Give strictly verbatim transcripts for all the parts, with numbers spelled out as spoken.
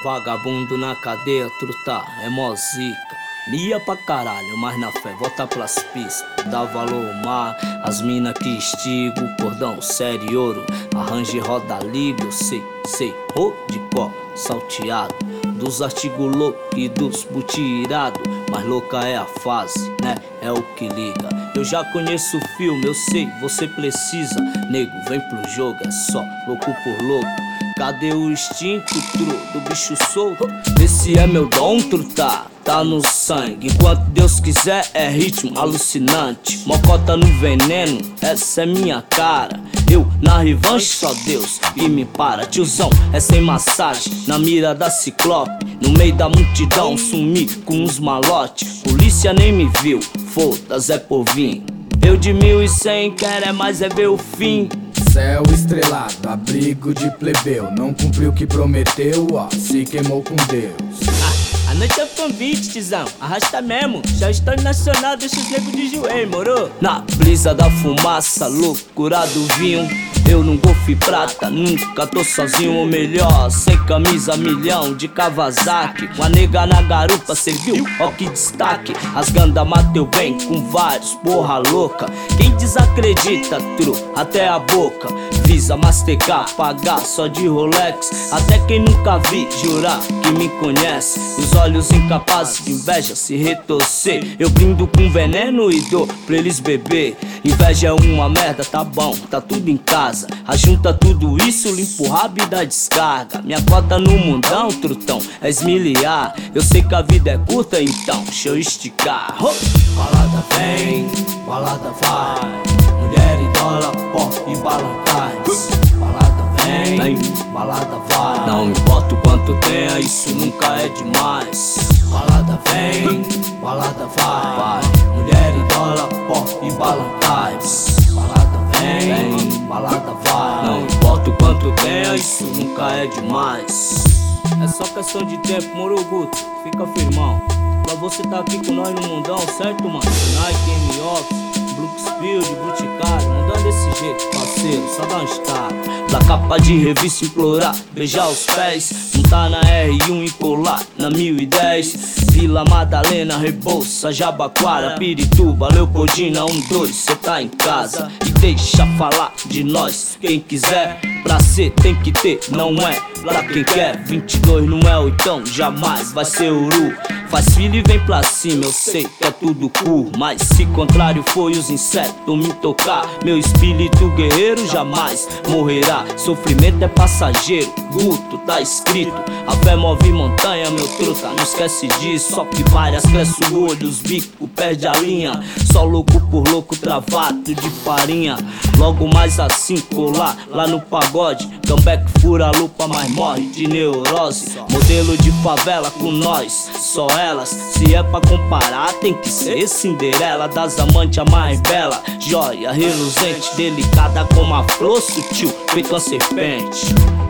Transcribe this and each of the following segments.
Vagabundo na cadeia, truta, é mó zica. Mia pra caralho, mas na fé, volta pras pistas. Dá valor ao mar, as mina que estigo, cordão, sério e ouro. Arranje roda liga, eu sei, sei, ô de pó, salteado. Dos artigos loucos e dos butirado. Mas louca é a fase, né? É o que liga. Eu já conheço o filme, eu sei, você precisa. Nego, vem pro jogo, é só louco por louco. Cadê o instinto, tru, do bicho solto? Esse é meu dom, truta, tá no sangue. Enquanto Deus quiser é ritmo alucinante. Mocota no veneno, essa é minha cara. Eu na revanche, só Deus e me para. Tiozão, é sem massagem, na mira da ciclope. No meio da multidão, sumi com uns malote. Polícia nem me viu, foda-se é povinho. Eu de mil e cem, quero é mais é ver o fim. Céu estrelado, abrigo de plebeu. Não cumpriu o que prometeu, ó, se queimou com Deus. Ah, a noite é convite, tizão, arrasta mesmo. Já estou nacional, deixa os negros de joelho, moro? Na brisa da fumaça, loucura do vinho. Eu num golfe prata, nunca tô sozinho, ou melhor, sem camisa, milhão de Kawasaki. Uma nega na garupa, cê viu? Ó que destaque. As ganda mateu bem com vários, porra louca. Quem desacredita, tru, até a boca. Visa mastegar, pagar só de Rolex. Até quem nunca vi jurar que me conhece. Os olhos incapazes de inveja se retorcer. Eu brindo com veneno e dou pra eles beber. Inveja é uma merda, tá bom, tá tudo em casa. Ajunta tudo isso, limpo o rabo e dá descarga. Minha cota no mundão, trutão, é esmiliar. Eu sei que a vida é curta, então deixa eu esticar. Oh! Balada vem, balada vai. Mulher e dólar, pó e balançais. Balada vem, vem, balada vai. Não importa o quanto tenha, isso nunca é demais. Balada vem, balada vai, vai. Mulher e dólar, pó e balançais. Balada vem, vem, balada vai. Não importa o quanto tenha, isso nunca é demais. É só questão de tempo, moro, Guto, fica firmão. Pra você tá aqui com nós no mundão, certo, mano? Nike, M-Ox, Brooksfield, Boticário, mudando desse jeito, parceiro, só dá um estado. Da capa de revista implorar, beijar os pés. Não tá na R um e colar na mil e dez. Vila Madalena, Rebouça, Jabaquara, Pirituba, Leopoldina, um, dois, cê tá em casa. E deixa falar de nós, quem quiser. Pra ser tem que ter, não é pra quem quer. Vinte e dois não é oitão, jamais vai ser uru. Faz filho e vem pra cima, eu sei que é tudo cool. Mas se contrário foi os insetos me tocar, meu espírito guerreiro jamais morrerá. Sofrimento é passageiro, Guto, tá escrito. A fé move montanha, meu truta, não esquece disso. Só que várias cresce o olho, os bicos perde a linha. Só louco por louco travado de farinha. Logo mais assim colar lá no pagode. Comeback fura a lupa, mas morre de neurose. Modelo de favela com nós, só elas. Se é pra comparar, tem que ser Cinderela. Das amantes a mais bela, joia reluzente, delicada como a flor sutil, feito uma serpente.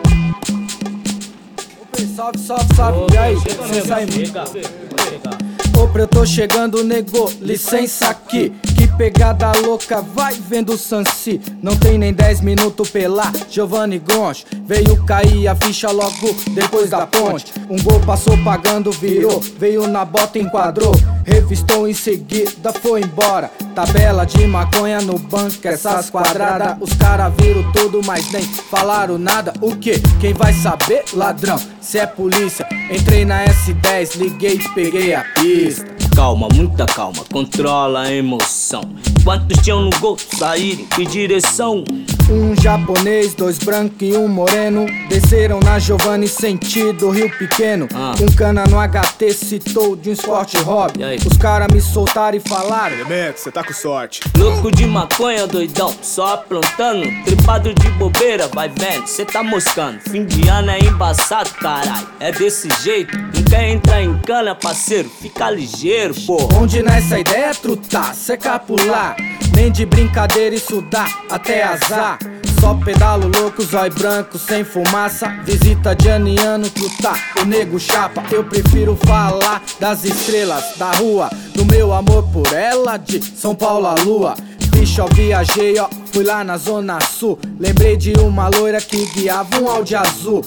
Salve, salve, salve, e aí? Licença aí, mano. Ô, eu tô chegando, nego, licença aqui. Que pegada louca, vai vendo o Sansi. Não tem nem dez minutos pela Giovanni Gonch. Veio cair a ficha logo depois da ponte. Um gol passou pagando, virou. Veio na bota, enquadrou. Revistou em seguida, foi embora. Tabela de maconha no banco, essas quadradas. Os caras viram tudo, mas nem falaram nada. O que? Quem vai saber, ladrão? Se é polícia. Entrei na S dez, liguei e peguei a pista. Calma, muita calma, controla a emoção. Quantos tinham no gol saírem? Que direção? Um japonês, dois brancos e um moreno. Desceram na Giovanni sentido Rio Pequeno. ah. Um cana no H T citou de um esporte hobby. Os caras me soltaram e falaram: Elemento, cê tá com sorte. Louco de maconha, doidão, só aprontando. Tripado de bobeira, vai vendo, cê tá moscando. Fim de ano é embaçado, carai, é desse jeito. Não quer entrar em cana, parceiro, fica ligeiro, pô. Onde nessa ideia, truta, cê capular. Nem de brincadeira isso dá até azar. Só pedalo louco, zói branco, sem fumaça. Visita de aniano, truta, o nego chapa. Eu prefiro falar das estrelas da rua, do meu amor por ela, de São Paulo à lua. Bicho, eu viajei, ó, fui lá na zona sul. Lembrei de uma loira que guiava um Audi azul.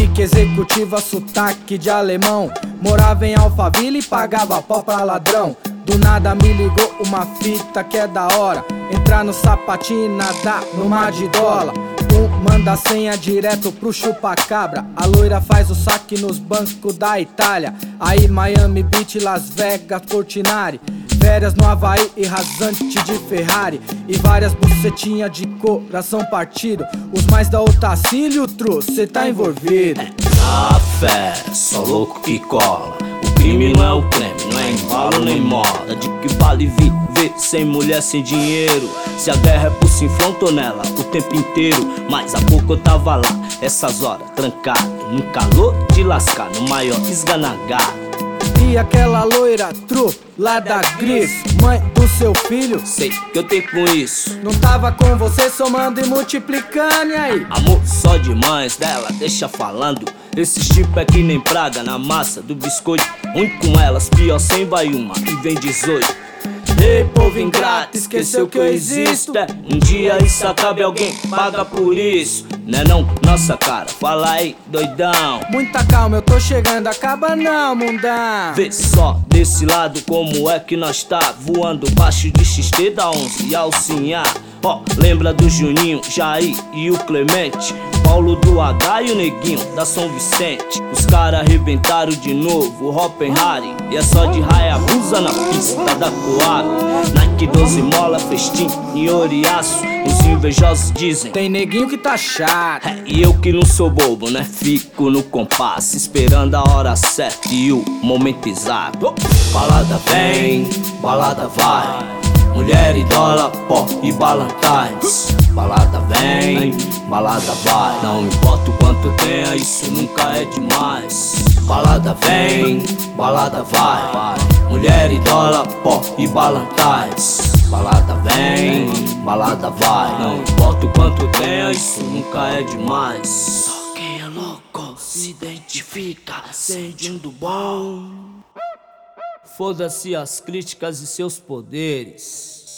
Chique, executiva, sotaque de alemão. Morava em Alphaville e pagava pau pra ladrão. Do nada me ligou uma fita que é da hora. Entrar no sapatinho e nadar no mar de dólar. Um manda a senha direto pro chupa-cabra. A loira faz o saque nos bancos da Itália. Aí Miami Beach, Las Vegas, Portinari. Férias no Havaí e rasante de Ferrari. E várias bucetinhas de coração partido. Os mais da Otacílio, tru, cê tá envolvido. Café, só louco que cola. O crime não é o creme, não é embalo nem moda. De que vale viver sem mulher, sem dinheiro? Se a guerra é por Sinfrão, tô nela o tempo inteiro. Mas há pouco eu tava lá, essas horas, trancado num calor de lascar, no maior esganagado. E aquela loira, tru, lá da Gris, mãe do seu filho? Sei que eu tenho com isso. Não tava com você somando e multiplicando, e aí? Amor só de mães dela, deixa falando. Esses tipo é que nem praga na massa do biscoito. Ruim com elas, pior sem vai uma e vem dezoito. Ei, povo ingrato, esqueceu que eu existo? É, um dia isso acaba e alguém paga por isso. Né não, nossa cara, fala aí, doidão. Muita calma, eu tô chegando, acaba não, mundão. Vê só desse lado como é que nós tá voando baixo de X T da onze e Alcinha. Ó, lembra do Juninho, Jair e o Clemente, Paulo do H e o Neguinho da São Vicente. Os caras arrebentaram de novo o Hoppenheim. E é só de Hayabusa na pista da Coab. Nike doze mola, festim e oriaço. Os invejosos dizem, tem neguinho que tá chato. É, e eu que não sou bobo, né? Fico no compasso, esperando a hora certa e o momento exato. Balada vem, balada vai. Mulher e dólar, pó e Ballantines. Balada vem, balada vai. Não importa o quanto tenha, isso nunca é demais. Balada vem, balada vai. Mulher e dólar, pó e Ballantines. Balada vem, balada vai. Não importa o quanto tenha, isso nunca é demais. Só quem é louco se identifica sentindo bom. Foda-se as críticas e seus poderes.